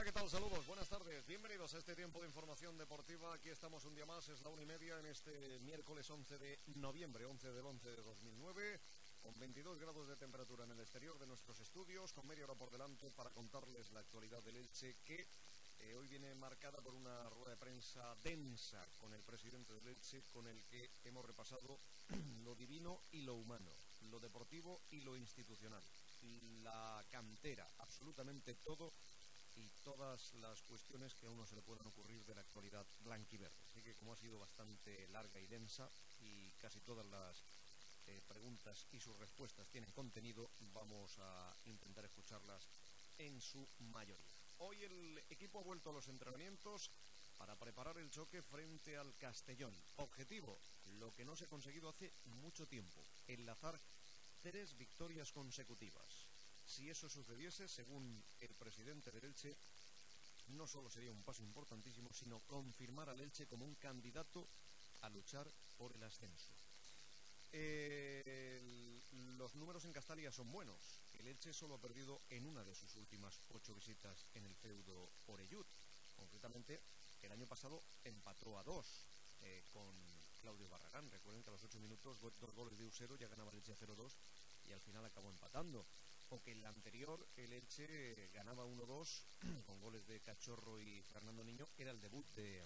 Hola, ¿qué tal? Saludos, buenas tardes, bienvenidos a este tiempo de información deportiva. Aquí estamos un día más, es la 1:30 en este miércoles 11 de noviembre, 11 del 11 de 2009, con 22 grados de temperatura en el exterior de nuestros estudios, con media hora por delante para contarles la actualidad del Elche, que hoy viene marcada por una rueda de prensa densa con el presidente del Elche, con el que hemos repasado lo divino y lo humano, lo deportivo y lo institucional, la cantera, absolutamente todo y todas las cuestiones que a uno se le puedan ocurrir de la actualidad blanquiverde. Así que como ha sido bastante larga y densa y casi todas las preguntas y sus respuestas tienen contenido, vamos a intentar escucharlas en su mayoría. Hoy el equipo ha vuelto a los entrenamientos para preparar el choque frente al Castellón. Objetivo, lo que no se ha conseguido hace mucho tiempo, enlazar 3 victorias consecutivas. Si eso sucediese, según el presidente del Elche, no solo sería un paso importantísimo, sino confirmar al Elche como un candidato a luchar por el ascenso. Los números en Castalia son buenos. El Elche solo ha perdido en una de sus últimas 8 visitas en el feudo Orellut. Concretamente, el año pasado empató a 2 con Claudio Barragán. Recuerden que a los 8 minutos, 2 goles de Usero, ya ganaba el Elche 0-2 y al final acabó empatando. O que en la anterior el Elche ganaba 1-2 con goles de Cachorro y Fernando Niño. Era el debut de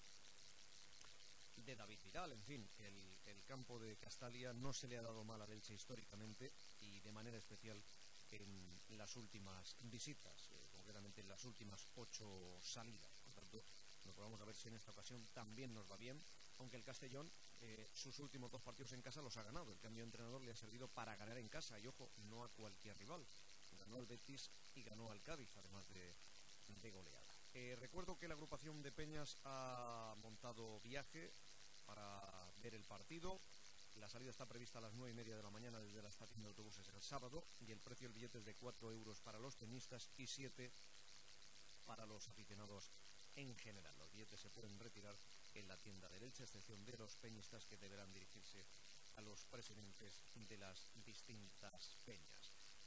David Vidal. En fin, el campo de Castalia no se le ha dado mal al Elche históricamente y de manera especial en las últimas visitas, concretamente en las últimas 8 salidas. Por tanto, nos vamos a ver si en esta ocasión también nos va bien, aunque el Castellón sus últimos 2 partidos en casa los ha ganado. El cambio de entrenador le ha servido para ganar en casa y, ojo, no a cualquier rival. Ganó el Betis y ganó al Cádiz, además de goleada. Recuerdo que la agrupación de Peñas ha montado viaje para ver el partido. La salida está prevista a las 9:30 de la mañana desde la estación de autobuses el sábado y el precio del billete es de 4 euros para los peñistas y 7 para los aficionados en general. Los billetes se pueden retirar en la tienda del Elche, a excepción de los peñistas, que deberán dirigirse a los presidentes de las distintas peñas.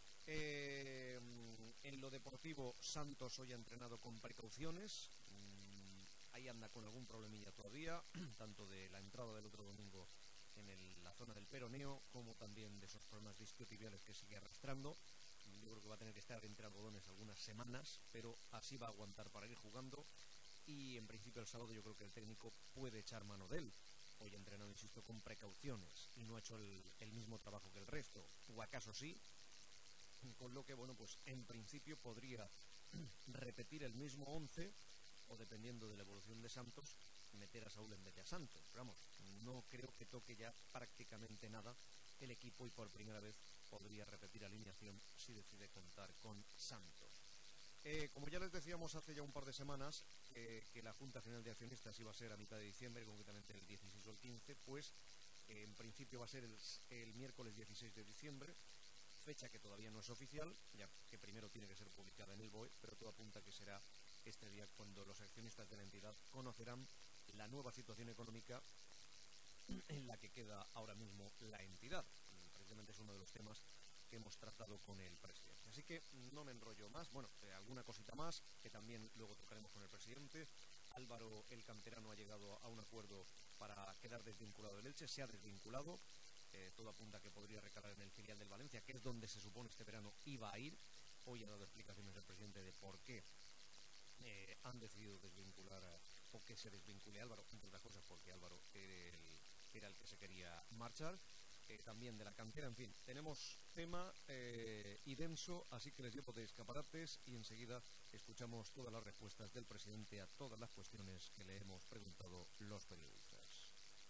En lo deportivo, Santos hoy ha entrenado con precauciones. Ahí anda con algún problemilla todavía, tanto de la entrada del otro domingo en la zona del peroneo, como también de esos problemas discutibles que sigue arrastrando. Yo creo que va a tener que estar entre algodones algunas semanas, pero así va a aguantar para ir jugando. Y en principio el sábado yo creo que el técnico puede echar mano de él. Hoy ha entrenado, insisto, con precauciones y no ha hecho el mismo trabajo que el resto. ¿O acaso sí? Con lo que, bueno, pues en principio podría repetir el mismo 11 o, dependiendo de la evolución de Santos, meter a Saúl en vez de a Santos. Pero vamos, no creo que toque ya prácticamente nada el equipo y por primera vez podría repetir alineación si decide contar con Santos. Como ya les decíamos hace ya un par de semanas que la Junta General de Accionistas iba a ser a mitad de diciembre, concretamente el 16 o el 15, pues en principio va a ser el miércoles 16 de diciembre, fecha que todavía no es oficial, ya que primero tiene que ser publicada en el BOE, pero todo apunta a que será este día cuando los accionistas de la entidad conocerán la nueva situación económica en la que queda ahora mismo la entidad. Precisamente es uno de los temas que hemos tratado con el presidente. Así que no me enrollo más. Bueno, alguna cosita más que también luego tocaremos con el presidente. Álvaro, el canterano, ha llegado a un acuerdo para quedar desvinculado del Elche. Se ha desvinculado. Todo apunta a que podría recalar en el filial del Valencia, que es donde se supone este verano iba a ir. Hoy ha dado explicaciones el presidente de por qué han decidido desvincular o que se desvincule Álvaro, entre otras cosas porque Álvaro era el que se quería marchar. También de la cantera, en fin, tenemos tema y denso, así que les llevo de escaparates y enseguida escuchamos todas las respuestas del presidente a todas las cuestiones que le hemos preguntado los periodistas.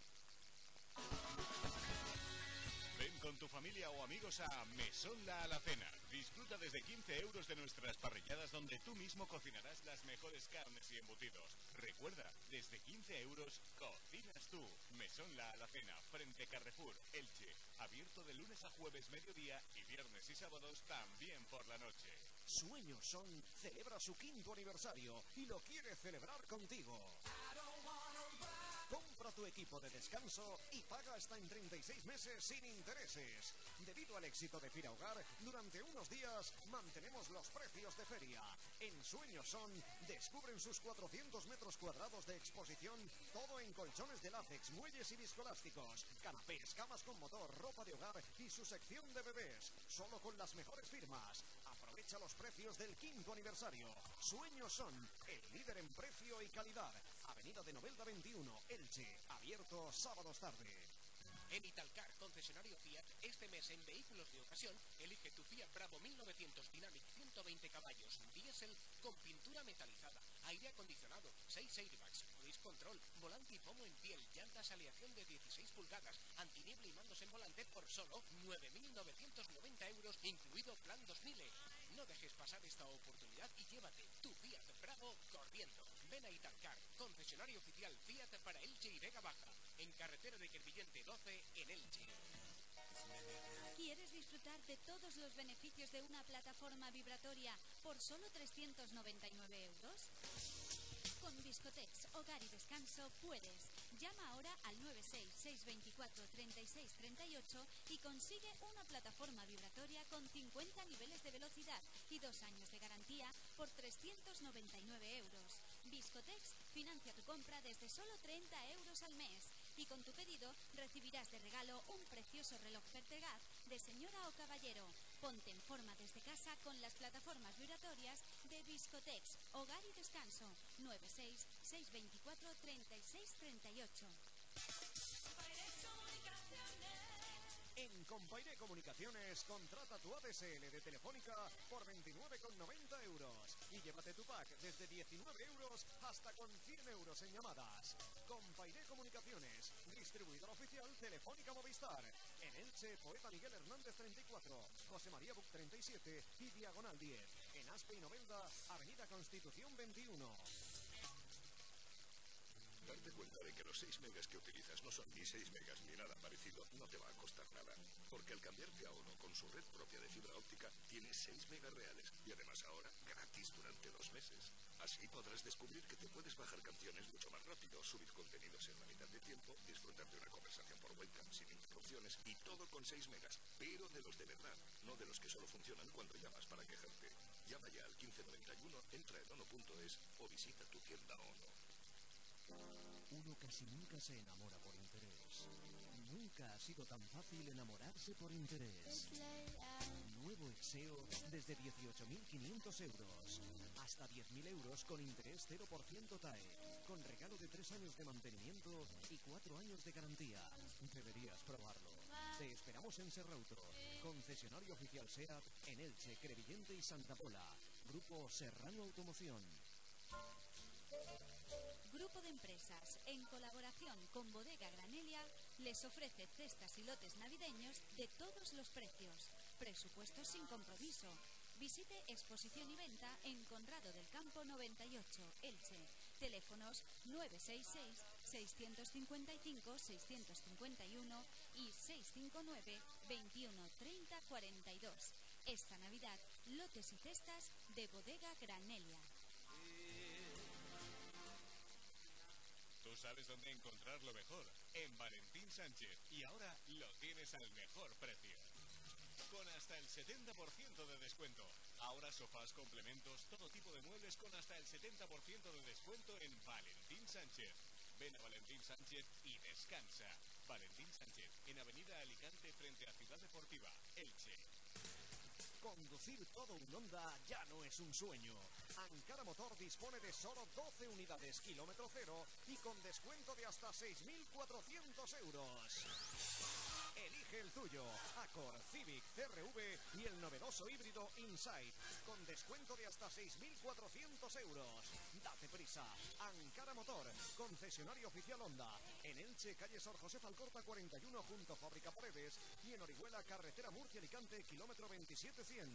Ven con tu familia o amigos a Mesón La Alacena. Disfruta desde 15 euros de nuestras parrilladas, donde tú mismo cocinarás las mejores carnes y embutidos. Recuerda, desde 15 euros cocinas tú. Mesón La Alacena, frente Carrefour, Elche. Abierto de lunes a jueves mediodía y viernes y sábados también por la noche. Sueños Son celebra su 5º aniversario y lo quiere celebrar contigo. Compra tu equipo de descanso y paga hasta en 36 meses sin intereses. Debido al éxito de Fira Hogar, durante unos días mantenemos los precios de feria. En Sueños Son, descubren sus 400 metros cuadrados de exposición, todo en colchones de látex, muelles y viscolásticos, canapés, camas con motor, ropa de hogar y su sección de bebés, solo con las mejores firmas. Aprovecha los precios del 5º aniversario. Sueños Son, el líder en precio y calidad. Avenida de Novelda 21, Elche, abierto sábados tarde. En Italcar, concesionario Fiat, este mes en vehículos de ocasión, elige tu Fiat Bravo 1900 Dynamic 120 caballos, diésel con pintura metalizada, aire acondicionado, 6 airbags, cruise control, volante y pomo en piel, llantas aleación de 16 pulgadas, antiniebla y mandos en volante por solo 9.990 euros, incluido plan 2000. No dejes pasar esta oportunidad y llévate tu Fiat Bravo corriendo. Ven a Italcar, concesionario oficial Fiat para Elche y Vega Baja, en carretera de Crevillente 12 en Elche. ¿Quieres disfrutar de todos los beneficios de una plataforma vibratoria por solo 399 euros? Con Viscotex, Hogar y Descanso puedes. Llama ahora al 966243638 y consigue una plataforma vibratoria con 50 niveles de velocidad y 2 años de garantía por 399 euros. Viscotex financia tu compra desde solo 30 euros al mes. Y con tu pedido recibirás de regalo un precioso reloj Pertegaz de señora o caballero. Ponte en forma desde casa con las plataformas vibratorias de Viscotex, Hogar y Descanso. 966243638. En Compairé Comunicaciones, contrata tu ADSL de Telefónica por 29,90 euros y llévate tu pack desde 19 euros hasta con 100 euros en llamadas. Compairé Comunicaciones, distribuidor oficial Telefónica Movistar. En Elche, Poeta Miguel Hernández 34, José María Buc 37 y Diagonal 10. En Aspe y Novelda, Avenida Constitución 21. Darte cuenta de que los 6 megas que utilizas no son ni 6 megas ni nada parecido no te va a costar nada. Porque al cambiarte a ONO con su red propia de fibra óptica, tienes 6 megas reales y además ahora gratis durante 2 meses. Así podrás descubrir que te puedes bajar canciones mucho más rápido, subir contenidos en la mitad de tiempo, disfrutar de una conversación por webcam sin interrupciones y todo con 6 megas, pero de los de verdad, no de los que solo funcionan cuando llamas para quejarte. Llama ya al 1591, entra en ono.es o visita tu tienda ONO. Uno casi nunca se enamora por interés. Nunca ha sido tan fácil enamorarse por interés. Nuevo Exeo desde 18.500 euros. Hasta 10.000 euros con interés 0% TAE. Con regalo de 3 años de mantenimiento y 4 años de garantía. Deberías probarlo. Te esperamos en Serrauto. Concesionario oficial SEAT en Elche, Crevillente y Santa Pola. Grupo Serrano Automoción. Grupo de Empresas, en colaboración con Bodega Granelia, les ofrece cestas y lotes navideños de todos los precios. Presupuestos sin compromiso. Visite exposición y venta en Conrado del Campo 98, Elche. Teléfonos 966-655-651 y 659 21 30 42. Esta Navidad, lotes y cestas de Bodega Granelia. Tú sabes dónde encontrar lo mejor, en Valentín Sánchez. Y ahora lo tienes al mejor precio. Con hasta el 70% de descuento. Ahora sofás, complementos, todo tipo de muebles con hasta el 70% de descuento en Valentín Sánchez. Ven a Valentín Sánchez y descansa. Valentín Sánchez, en Avenida Alicante frente a Ciudad Deportiva, Elche. Conducir todo un Honda ya no es un sueño. Ankara Motor dispone de solo 12 unidades kilómetro cero y con descuento de hasta 6.400 euros. Elige el tuyo, Accord, Civic, CR-V y el novedoso híbrido Insight, con descuento de hasta 6.400 euros. Date prisa, Ankara Motor, concesionario oficial Honda, en Elche, calle Sor José Alcorta 41, junto a Fábrica Paredes, y en Orihuela, carretera Murcia-Alicante, kilómetro 27-100.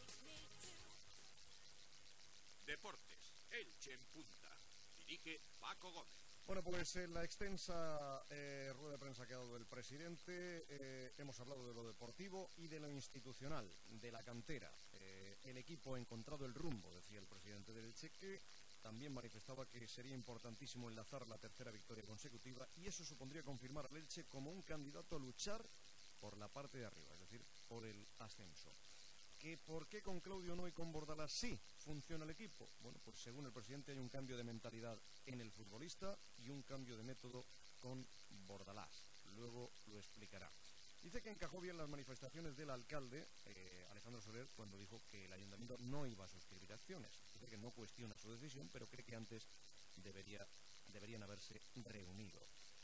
Deportes, Elche en punta. Dirige Paco Gómez. Bueno, pues en la extensa rueda de prensa que ha dado el presidente hemos hablado de lo deportivo y de lo institucional, de la cantera. El equipo ha encontrado el rumbo, decía el presidente del Cheque, también manifestaba que sería importantísimo enlazar la tercera victoria consecutiva y eso supondría confirmar al Elche como un candidato a luchar por la parte de arriba, es decir, por el ascenso. ¿Que por qué con Claudio no y con Bordalás sí funciona el equipo? Bueno, pues según el presidente hay un cambio de mentalidad en el futbolista y un cambio de método con Bordalás. Luego lo explicará. Dice que encajó bien las manifestaciones del alcalde, Alejandro Soler, cuando dijo que el ayuntamiento no iba a suscribir acciones. Dice que no cuestiona su decisión, pero cree que antes deberían haberse reunido.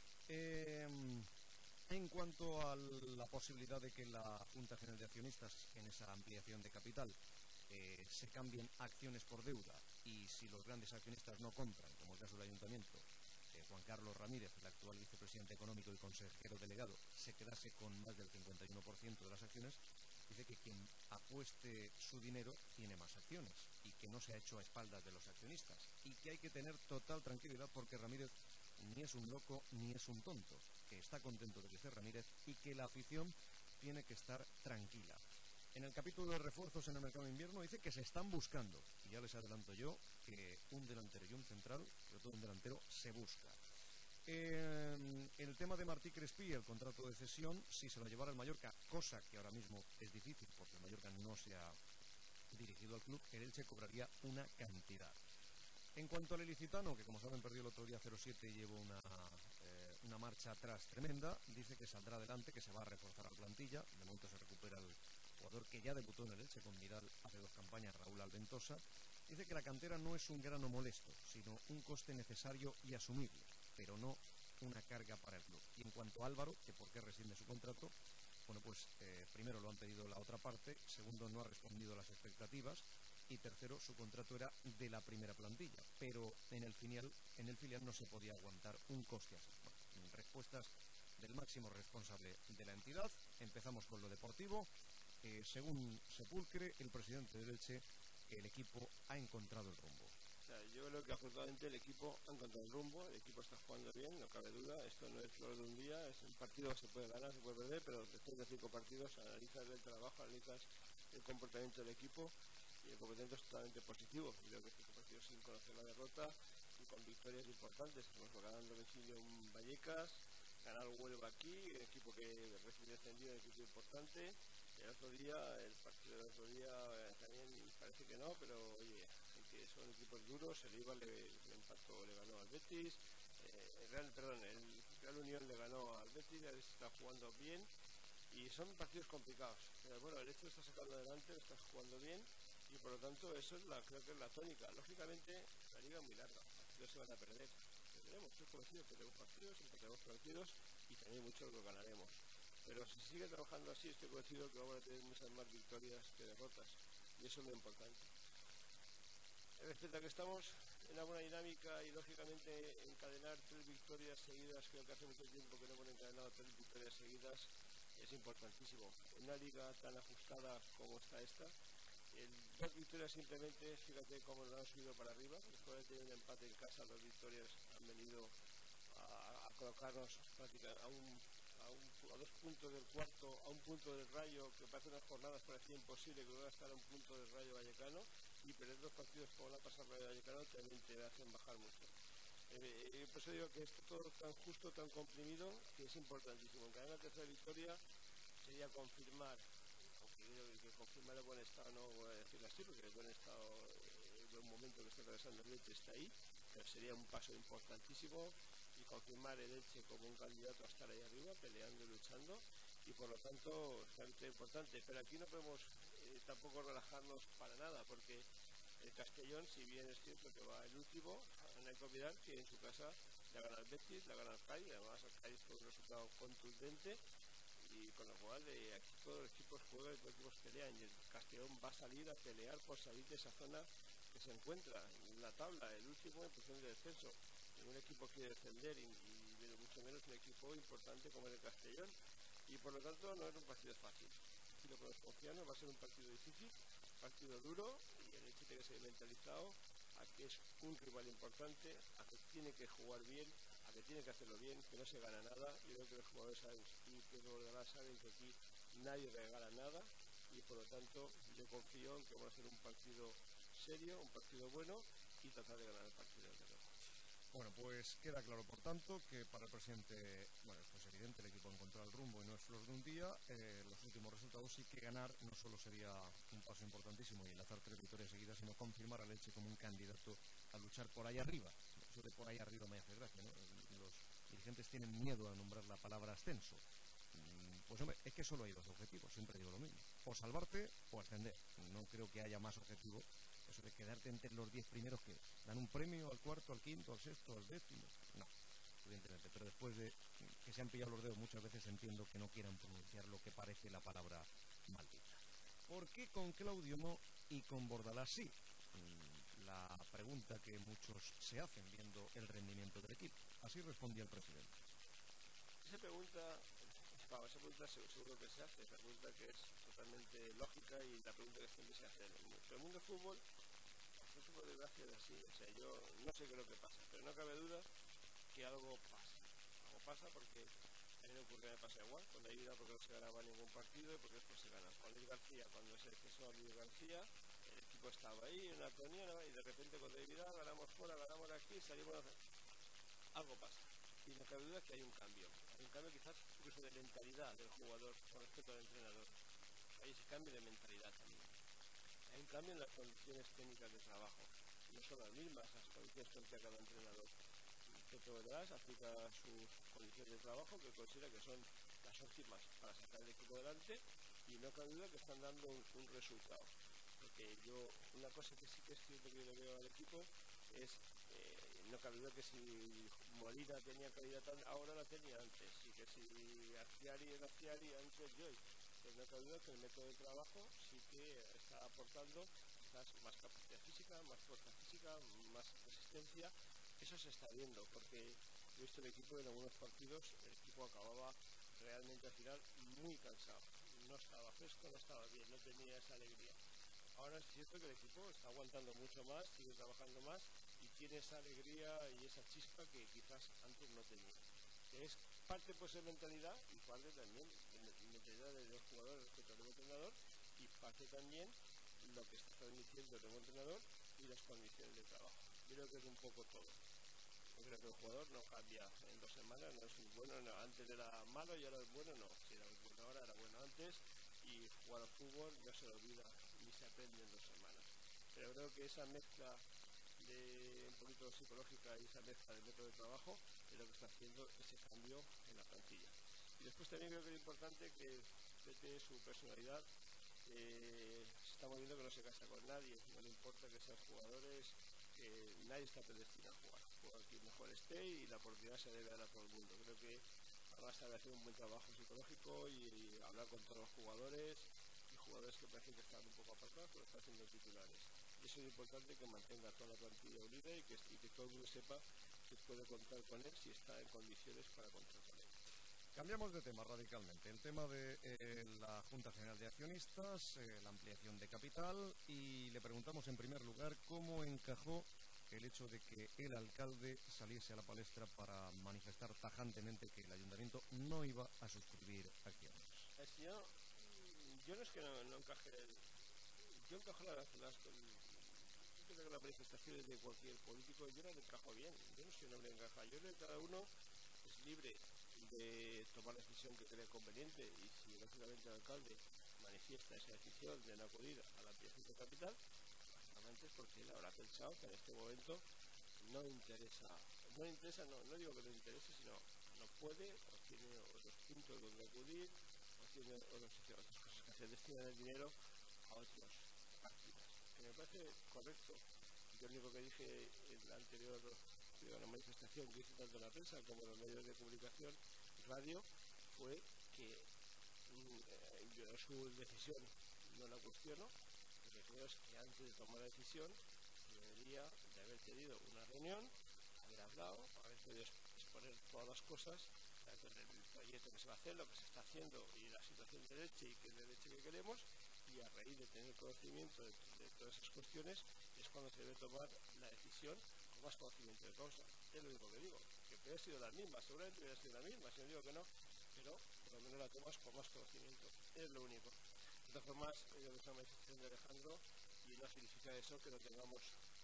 En cuanto a la posibilidad de que la Junta General de Accionistas, en esa ampliación de capital, se cambien acciones por deuda y si los grandes accionistas no compran, como el caso del ayuntamiento, Juan Carlos Ramírez, el actual vicepresidente económico y consejero delegado, se quedase con más del 51% de las acciones, dice que quien apueste su dinero tiene más acciones y que no se ha hecho a espaldas de los accionistas y que hay que tener total tranquilidad porque Ramírez ni es un loco ni es un tonto, que está contento de crecer Ramírez y que la afición tiene que estar tranquila. En el capítulo de refuerzos en el mercado de invierno dice que se están buscando, y ya les adelanto yo que un delantero y un central, sobre todo un delantero, se busca. El tema de Martí Crespí, el contrato de cesión, si se lo llevara el Mallorca, cosa que ahora mismo es difícil porque el Mallorca no se ha dirigido al club, el Elche cobraría una cantidad. En cuanto al ilicitano, que como saben perdió el otro día 0-7 y llevó una marcha atrás tremenda, dice que saldrá adelante, que se va a reforzar la plantilla. De momento se recupera el jugador que ya debutó en el Elche con Vidal hace 2 campañas, Raúl Alventosa. Dice que la cantera no es un grano molesto, sino un coste necesario y asumible, pero no una carga para el club. Y en cuanto a Álvaro, que por qué rescinde su contrato, bueno, pues primero lo han pedido la otra parte, segundo no ha respondido a las expectativas y tercero su contrato era de la primera plantilla, pero en el filial no se podía aguantar un coste así. Bueno, respuestas del máximo responsable de la entidad. Empezamos con lo deportivo. Según Sepulcre, el presidente del Elche, el equipo ha encontrado el rumbo. O sea, yo creo que afortunadamente el equipo ha encontrado el rumbo, el equipo está jugando bien, no cabe duda, esto no es flor de un día, es un partido que se puede ganar, se puede perder, pero después de 5 partidos analizas el trabajo, analizas el comportamiento del equipo y el comportamiento es totalmente positivo. Y creo que 5 partidos sin conocer la derrota y con victorias importantes, hemos ganado en domicilio en Vallecas, ganar Huelva aquí, el equipo que recién descendido, un equipo importante. El otro día, el partido del otro día también parece que no, pero oye, que son equipos duros. El Eibar le empató, le ganó al Betis, el Real Unión le ganó al Betis, a ver si está jugando bien y son partidos complicados, pero bueno, el hecho de estar sacando adelante, lo estás jugando bien y por lo tanto eso es creo que es la tónica. Lógicamente la liga es muy larga, los partidos se van a perder, perderemos, estoy convencido que tenemos partidos, empataremos partidos y también muchos los ganaremos. Pero si se sigue trabajando así, estoy convencido que vamos a tener muchas más victorias que derrotas. Y eso es lo importante. Respecto a que estamos en una buena dinámica y lógicamente encadenar 3 victorias seguidas, creo que hace mucho tiempo que no hemos encadenado 3 victorias seguidas, es importantísimo. En una liga tan ajustada como está esta, 2 victorias simplemente, fíjate cómo nos han subido para arriba. Después de tener un empate en casa, 2 victorias han venido a colocarnos prácticamente a 2 puntos del cuarto, a 1 punto del Rayo, que parece unas jornadas parecía imposible que hubiera estar a 1 punto del Rayo Vallecano, y perder 2 partidos como la pasada Rayo Vallecano también te hacen bajar mucho. Por eso digo que esto todo tan justo, tan comprimido, que es importantísimo. En cada la tercera victoria sería confirmar, aunque creo que confirmar el buen estado, no voy a decirlo así, porque el buen estado, el buen momento que está atravesando el Elche está ahí, pero sería un paso importantísimo y confirmar el Elche como un candidato a estar ahí arriba, peleando y luchando, y por lo tanto es una victoria importante. Pero aquí no podemos tampoco relajarnos para nada, porque el Castellón, si bien es cierto que va el último, no hay que olvidar que en su casa le gana el Betis, le gana el Cádiz, además el Cádiz fue un resultado contundente, y con lo cual aquí todos los equipos juegan y todos los equipos pelean, y el Castellón va a salir a pelear por salir de esa zona que se encuentra en la tabla, el último en posición de descenso. Ningún equipo quiere descender y mucho menos un equipo importante como el Castellón, y por lo tanto no es un partido fácil. Aquí lo que nos confiamos va a ser un partido difícil, un partido duro, y el hecho tiene que ser mentalizado a que es un rival importante, a que tiene que jugar bien, a que tiene que hacerlo bien, que no se gana nada. Yo creo que los jugadores saben y que los demás saben que aquí nadie regala nada, y por lo tanto yo confío en que vamos a hacer un partido serio, un partido bueno, y tratar de ganar el partido de nuevo. Bueno, pues queda claro, por tanto, que para el presidente, bueno, esto es evidente, el equipo ha encontrado el rumbo y no es flor de un día. Los últimos resultados sí que ganar no solo sería un paso importantísimo y enlazar 3 victorias seguidas, sino confirmar al Elche como un candidato a luchar por ahí arriba. Eso de por ahí arriba me hace gracia, ¿no? Los dirigentes tienen miedo a nombrar la palabra ascenso. Pues hombre, es que solo hay 2 objetivos, siempre digo lo mismo: o salvarte o ascender. No creo que haya más objetivo. Eso de quedarte entre los 10 primeros, que dan un premio al cuarto, al quinto, al sexto, al décimo. No, evidentemente. Pero después de que se han pillado los dedos, muchas veces entiendo que no quieran pronunciar lo que parece la palabra maldita. ¿Por qué con Claudio no y con Bordalás sí? La pregunta que muchos se hacen viendo el rendimiento del equipo. Así respondía el presidente. Esa pregunta seguro que se hace, esa pregunta que es totalmente lógica y la pregunta que siempre se hace en el mundo. Pero el mundo del fútbol, por desgracia, es así. O sea, yo no sé qué es lo que pasa, pero no cabe duda que algo pasa. Algo pasa porque a mí me ocurre, me pasa igual. Cuando hay vida, porque no se ganaba ningún partido y porque después se gana. Con Luis García, cuando se cesó a Luis García, el equipo estaba ahí en una tonía y de repente cuando hay vida, ganamos fuera, ganamos aquí, salimos. Algo pasa. Y no cabe duda que hay un cambio. Hay un cambio quizás incluso de mentalidad del jugador con respecto al entrenador. Hay ese cambio de mentalidad también. Hay un cambio en las condiciones técnicas de trabajo. No son las mismas las condiciones que emplea cada entrenador. Pepe Bordalás aplica sus condiciones de trabajo que considera que son las óptimas para sacar el equipo adelante y no cabe duda que están dando un resultado. Porque una cosa que sí que es cierto que yo le veo al equipo es, no cabe duda que si Molina tenía calidad ahora la tenía antes, y que si Arciari era Arciari antes de hoy. Pues no cabe duda que el método de trabajo sí que está aportando quizás más capacidad física, más fuerza física, más resistencia. Eso se está viendo, porque he visto el equipo en algunos partidos, el equipo acababa realmente al final muy cansado. No estaba fresco, no estaba bien, no tenía esa alegría. Ahora es cierto que el equipo está aguantando mucho más, sigue trabajando más y tiene esa alegría y esa chispa que quizás antes no tenía. Es parte puede ser mentalidad y parte también mentalidad del jugador respecto al nuevo entrenador y parte también lo que está transmitiendo el nuevo entrenador y las condiciones de trabajo. Yo creo que es un poco todo. Yo creo que el jugador no cambia en 2 semanas, no es bueno, no, antes era malo y ahora es bueno, no. Si era bueno ahora, era bueno antes, y jugar al fútbol no se lo olvida ni se aprende en 2 semanas. Pero creo que esa mezcla de un poquito psicológica y esa mezcla de método de trabajo es lo que está haciendo ese cambio en la plantilla. Y después también creo que es importante que Pepe, su personalidad, estamos viendo que no se casa con nadie, no le importa que sean jugadores, nadie está predestinado a jugar. Juega quien mejor esté y la oportunidad se debe dar a todo el mundo. Creo que ahora sabe hacer un buen trabajo psicológico y hablar con todos los jugadores, y jugadores que parecen que están un poco apartados, pero están haciendo titulares. Y eso es importante, que mantenga toda la plantilla unida y que todo el mundo sepa que puede contar con él si está en condiciones para contar con él. Cambiamos de tema radicalmente, el tema de la Junta General de Accionistas, la ampliación de capital, y le preguntamos en primer lugar cómo encajó el hecho de que el alcalde saliese a la palestra para manifestar tajantemente que el ayuntamiento no iba a suscribir acciones. Yo no es que no encaje yo encajo las manifestaciones de cualquier político, yo no le encajo bien, yo no soy un hombre encaja, yo creo que cada uno es libre de tomar la decisión que crea conveniente, y si lógicamente el alcalde manifiesta esa decisión de no acudir a la ampliación de capital, básicamente es porque él habrá pensado que en este momento no interesa, no digo que no interese, sino no puede, o tiene otros puntos donde acudir, o tiene otras cosas que hacer, destinar el dinero a otras partidas, que me parece correcto. Yo lo único que dije en la anterior manifestación que hice tanto en la prensa como en los medios de comunicación, radio, fue que yo su decisión no la cuestiono. Lo que creo es que antes de tomar la decisión debería de haber tenido una reunión, haber hablado, haber podido exponer todas las cosas, el proyecto que se va a hacer, lo que se está haciendo y la situación de Elche y qué es de Elche que queremos, y a raíz de tener conocimiento de todas esas cuestiones es cuando se debe tomar la decisión con más conocimiento de causa. Es lo único que digo, que hubiera sido la misma, seguramente hubiera sido la misma, si no digo que no, pero por lo menos la tomas con más conocimiento, es lo único. De todas formas, yo creo que es una manifestación de Alejandro y no significa eso que no tengamos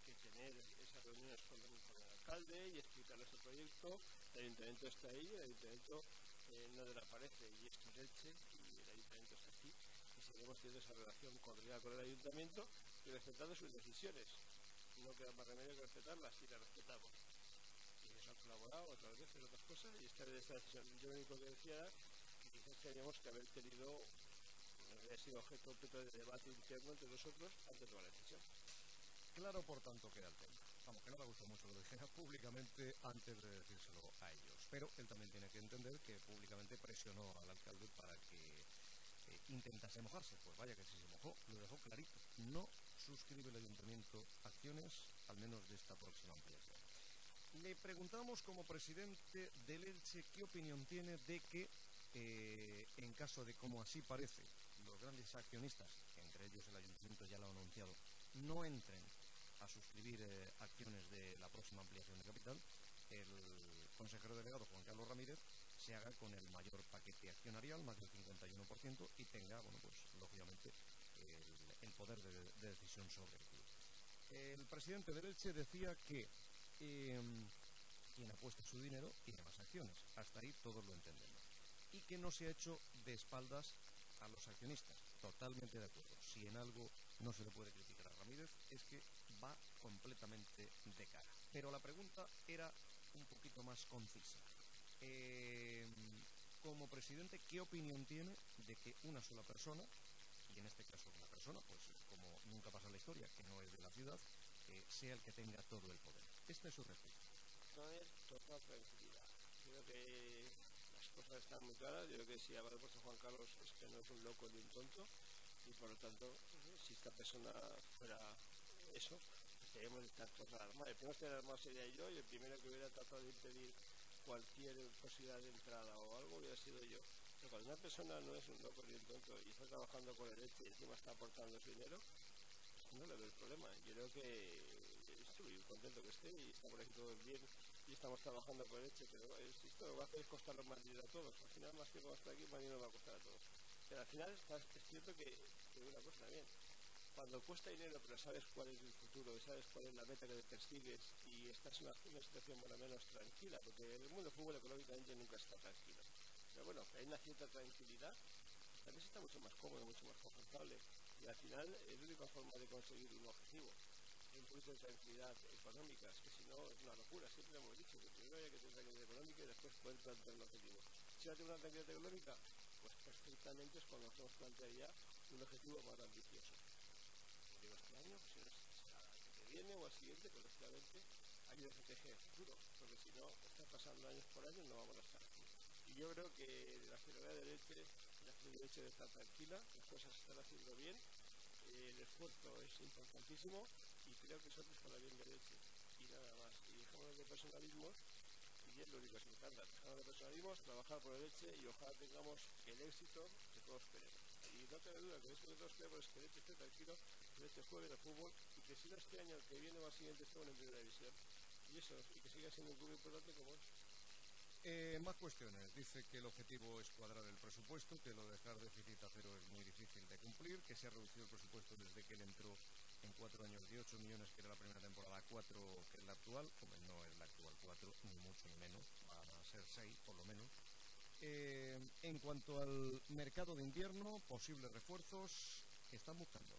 que tener esas reuniones con el alcalde y explicarles el proyecto. El ayuntamiento está ahí, el ayuntamiento no desaparece, y esto es Elche, y el ayuntamiento está aquí, y seguimos teniendo esa relación cordial con el ayuntamiento y respetando sus decisiones. No queda más remedio que respetarlas, y las respetamos. Y ellos han colaborado otras veces en otras cosas, y esta vez esta decisión. Yo lo único que decía era que quizás teníamos que haber tenido, había sido objeto de debate interno entre nosotros antes de tomar la decisión. Claro, por tanto, queda el tema. Vamos, que no me gustó mucho que lo dijera públicamente antes de decírselo a ellos. Pero él también tiene que entender que públicamente presionó al alcalde para que intentase mojarse. Pues vaya que sí se mojó, lo dejó clarito. No suscribe el ayuntamiento acciones, al menos de esta próxima ampliación. Le preguntamos como presidente del Elche qué opinión tiene de que, en caso de, como así parece, los grandes accionistas, entre ellos el ayuntamiento ya lo ha anunciado, no entren a suscribir acciones de la próxima ampliación de capital, el consejero delegado Juan Carlos Ramírez se haga con el mayor paquete accionarial, más del 51%, y tenga, bueno, pues lógicamente el poder de decisión sobre el club. El presidente del Elche decía que quien apuesta su dinero tiene más acciones. Hasta ahí todos lo entendemos. Y que no se ha hecho de espaldas a los accionistas. Totalmente de acuerdo. Si en algo no se le puede criticar a Ramírez es que va completamente de cara. Pero la pregunta era un poquito más concisa. Como presidente, ¿qué opinión tiene de que una sola persona, y en este caso una persona, pues como nunca pasa en la historia, que no es de la ciudad, sea el que tenga todo el poder? Esta es su respuesta. Tener total tranquilidad. Creo que las cosas están muy claras. Yo creo que si habrá puesto Juan Carlos es que no es un loco ni un tonto, y por lo tanto, si esta persona fuera eso, pues debemos estar todos alarmados. El primero que estaría alarmado sería yo, y el primero que hubiera tratado de impedir cualquier posibilidad de entrada o algo hubiera sido yo. Pero cuando una persona no es un loco ni un tonto y está trabajando con el Elche y encima está aportando su dinero, no le veo el problema. Yo creo que estoy contento que esté y está por aquí todo bien y estamos trabajando por el Elche, pero esto lo va a hacer costarnos más dinero a todos. Al final, más que costar aquí, más dinero va a costar a todos. Pero al final es cierto que una cosa también, cuando cuesta dinero pero sabes cuál es el futuro y sabes cuál es la meta que te persigues y estás en una situación más o menos tranquila, porque el mundo del fútbol económicamente nunca está tranquilo, pero bueno, hay una cierta tranquilidad, también se está mucho más cómodo, mucho más confortable, y al final es la única forma de conseguir un objetivo, un poquito de tranquilidad económica, es que si no es una locura. Siempre hemos dicho que primero hay que tener tranquilidad económica y después poder plantear un objetivo. Si no tengo una tranquilidad económica, pues perfectamente es cuando nos podemos plantear ya un objetivo más ambicioso. Digo este año, pues si no será el año que viene o al siguiente, pero lógicamente hay una estrategia de futuro, porque si no, está pasando años por años, no vamos a estar aquí. Y yo creo que la ciudadanía de Elche, la ciudad de Elche debe estar tranquila, las cosas se están haciendo bien, el esfuerzo es importantísimo y creo que eso es para el bien de Elche y nada más. Y dejamos de personalismos, y es lo único que se me encanta, dejamos de personalismos, trabajar por el Elche y ojalá tengamos el éxito que todos queremos. Y no cabe duda que el éxito que todos queremos es que el Elche esté tranquilo, que el Elche juegue en el fútbol y que si no este año, el que viene o al siguiente estemos en primera división. Y eso, y que siga siendo un club importante como es. Más cuestiones. Dice que el objetivo es cuadrar el presupuesto, que lo de dejar déficit a cero es muy difícil de cumplir, que se ha reducido el presupuesto desde que él entró en 4 años de 8 millones, que era la primera temporada, a 4, que es la actual. Hombre, no es la actual 4, ni mucho ni menos, van a ser 6 por lo menos. En cuanto al mercado de invierno, posibles refuerzos que están buscando.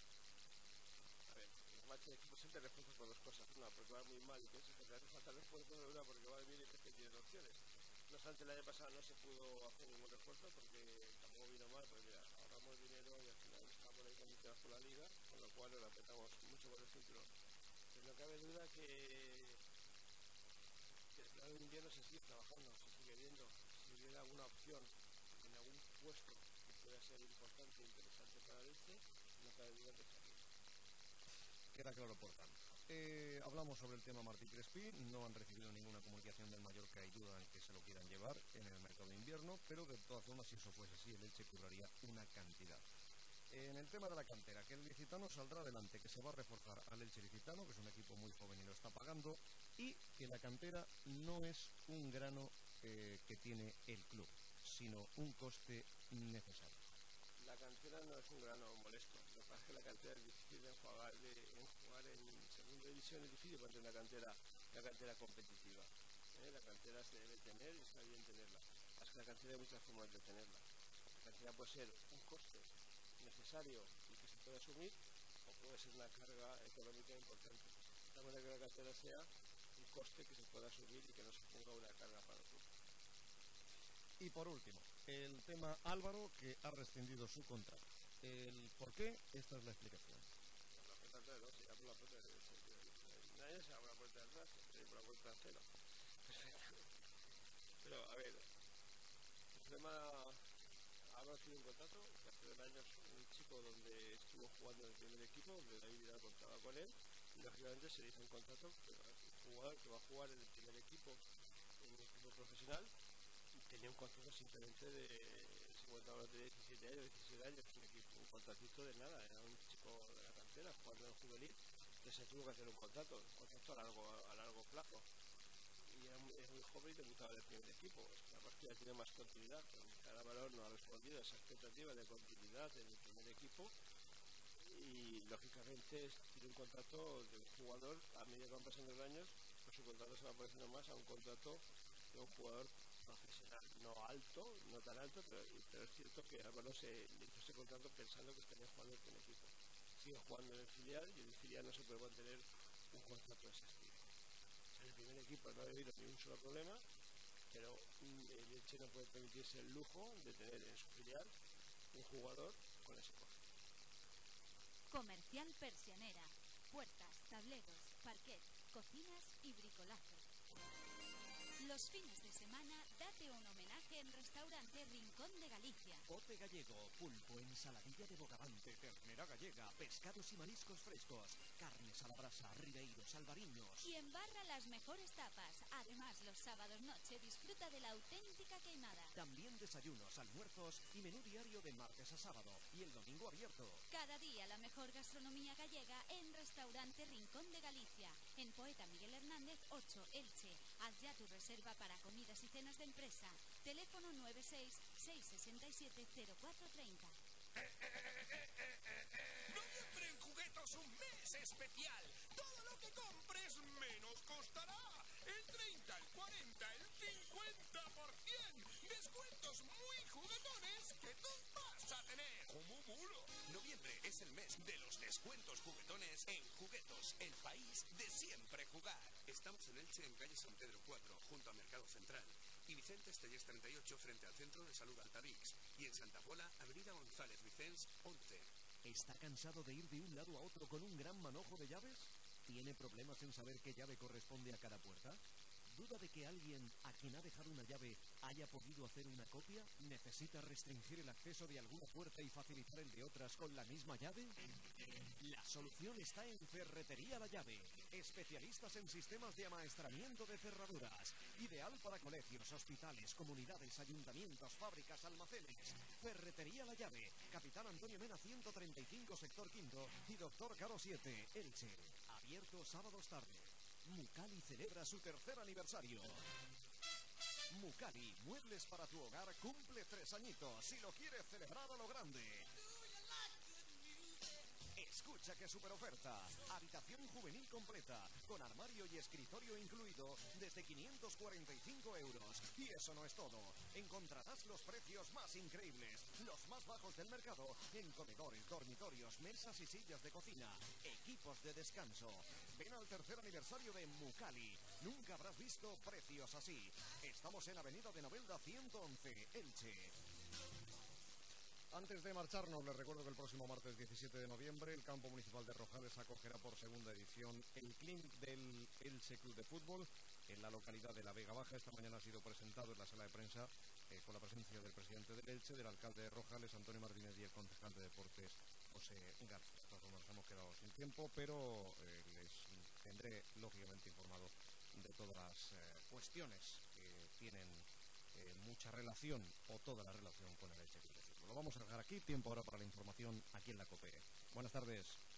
A ver, los matches de equipo siempre refuerzos por dos cosas. Una, porque va muy mal y piensas que te hace falta refuerzo, de una, porque va bien y crees que tienes opciones. No obstante, el año pasado no se pudo hacer ningún refuerzo porque tampoco vino mal, porque mira, ahorramos dinero y al final estamos ahí con por la liga, con lo cual nos apretamos mucho por el cinturón. Pero no cabe duda que el plan de invierno se sigue trabajando, se sigue viendo. Si hubiera alguna opción en algún puesto que pueda ser importante e interesante para el Elche, no cabe duda que estaría. Queda claro, por tanto. Hablamos sobre el tema Martí Crespi. No han recibido ninguna comunicación del Mallorca y duda en que se lo quieran llevar en el mercado de invierno, pero de todas formas, si eso fuese así, el Elche cobraría una cantidad. En el tema de la cantera, que el licitano saldrá adelante, que se va a reforzar al Elche licitano, que es un equipo muy joven y lo está pagando, y que la cantera no es un grano que tiene el club, sino un coste necesario. la cantera no es un grano molesto. Lo que pasa es que la cantera es difícil de jugar en segunda división, es difícil para tener una cantera competitiva. La cantera se debe tener y está bien tenerla. Es que la cantera hay muchas formas de tenerla. La cantera puede ser un coste necesario y que se puede asumir, o puede ser una carga económica importante. De manera que la cantera sea un coste que se pueda asumir y que no se ponga una carga para el club. Y por último, el tema Álvaro, que ha rescindido su contrato. El por qué, esta es la explicación. La puerta atrás, ¿no? Si ya por la puerta nadie se abre la puerta de atrás, siempre por la puerta cero. Pero, a ver, el problema... Álvaro tiene un contrato que hace 2 años un chico donde estuvo jugando en el primer equipo, donde David Vidal contaba con él, y lógicamente se le hizo un contrato que un jugador que va a jugar en el primer equipo, en un equipo profesional, y tenía un contrato simplemente de 50 horas de 17 años, 16 años, un contratito de nada, era un chico de la cantera jugando en el juvenil, entonces se tuvo que hacer un contrato a largo plazo. Y es muy joven y debutaba en el primer equipo. La partida tiene más continuidad, pero Álvaro no ha respondido a esa expectativa de continuidad en el primer equipo y lógicamente tiene un contrato de un jugador, a medida que van pasando los años, pues su contrato se va pareciendo más a un contrato de un jugador profesional, no alto, no tan alto, pero es cierto que Álvaro se hizo ese contrato pensando que estaría jugando en el primer equipo. Sigue jugando en el filial y en el filial no se puede mantener un contrato de ese estilo. En el primer equipo no ha habido ni un solo problema, pero el Elche no puede permitirse el lujo de tener en su filial un jugador con ese coste. Comercial Persianera. Puertas, tableros, parquet, cocinas y bricolaje. Los fines de semana, date un homenaje en Restaurante Rincón de Galicia. Bote gallego, pulpo, ensaladilla de bogavante, ternera gallega, pescados y mariscos frescos, carnes a la brasa, ribeiros, albariños. Y embarra las mejores tapas. Además, los sábados noche disfruta de la auténtica queimada. También desayunos, almuerzos y menú diario de martes a sábado. Y el domingo abierto. Cada día la mejor gastronomía gallega en Restaurante Rincón de Galicia. En Poeta Miguel Hernández 8, Elche. Haz ya tu reserva para comidas y cenas de empresa. Teléfono 96-667-0430. Noviembre en Juguetos, un mes especial. Todo lo que compres menos costará. El 30, el 40, el 50%. Descuentos muy juguetones que tú vas a tener. ¡Cómo mulo! Noviembre es el mes de los descuentos juguetones en Juguetos, el país de siempre jugar. Estamos en Elche, en calle San Pedro 4, junto a Mercado Central. Y Vicente Estellés 38, frente al Centro de Salud Altavix. Y en Santa Pola, avenida González Vicens 11. ¿Está cansado de ir de un lado a otro con un gran manojo de llaves? ¿Tiene problemas en saber qué llave corresponde a cada puerta? ¿Duda de que alguien a quien ha dejado una llave haya podido hacer una copia? ¿Necesita restringir el acceso de alguna puerta y facilitar el de otras con la misma llave? La solución está en Ferretería La Llave. Especialistas en sistemas de amaestramiento de cerraduras. Ideal para colegios, hospitales, comunidades, ayuntamientos, fábricas, almacenes. Ferretería La Llave. Capitán Antonio Mena 135, sector quinto. Y Doctor Caro 7, Elche. Abierto sábados tarde. Mucali celebra su 3er aniversario. Mucali, muebles para tu hogar, cumple 3 añitos y lo quieres celebrar a lo grande. Escucha qué super oferta. Habitación juvenil completa, con armario y escritorio incluido, desde 545 euros. Y eso no es todo. Encontrarás los precios más increíbles, los más bajos del mercado, en comedores, dormitorios, mesas y sillas de cocina, equipos de descanso. Ven al 3er aniversario de Mucali. Nunca habrás visto precios así. Estamos en Avenida de Novelda 111, Elche. Antes de marcharnos, les recuerdo que el próximo martes 17 de noviembre el campo municipal de Rojales acogerá por segunda edición el clinic del Elche Club de Fútbol en la localidad de La Vega Baja. Esta mañana ha sido presentado en la sala de prensa con la presencia del presidente del Elche, del alcalde de Rojales, Antonio Martínez, y el concejal de deportes, José García. Nos hemos quedado sin tiempo, pero les tendré lógicamente informado de todas las cuestiones que tienen mucha relación o toda la relación con el Elche Club de Fútbol. Lo vamos a dejar aquí, tiempo ahora para la información aquí en la COPE. Buenas tardes.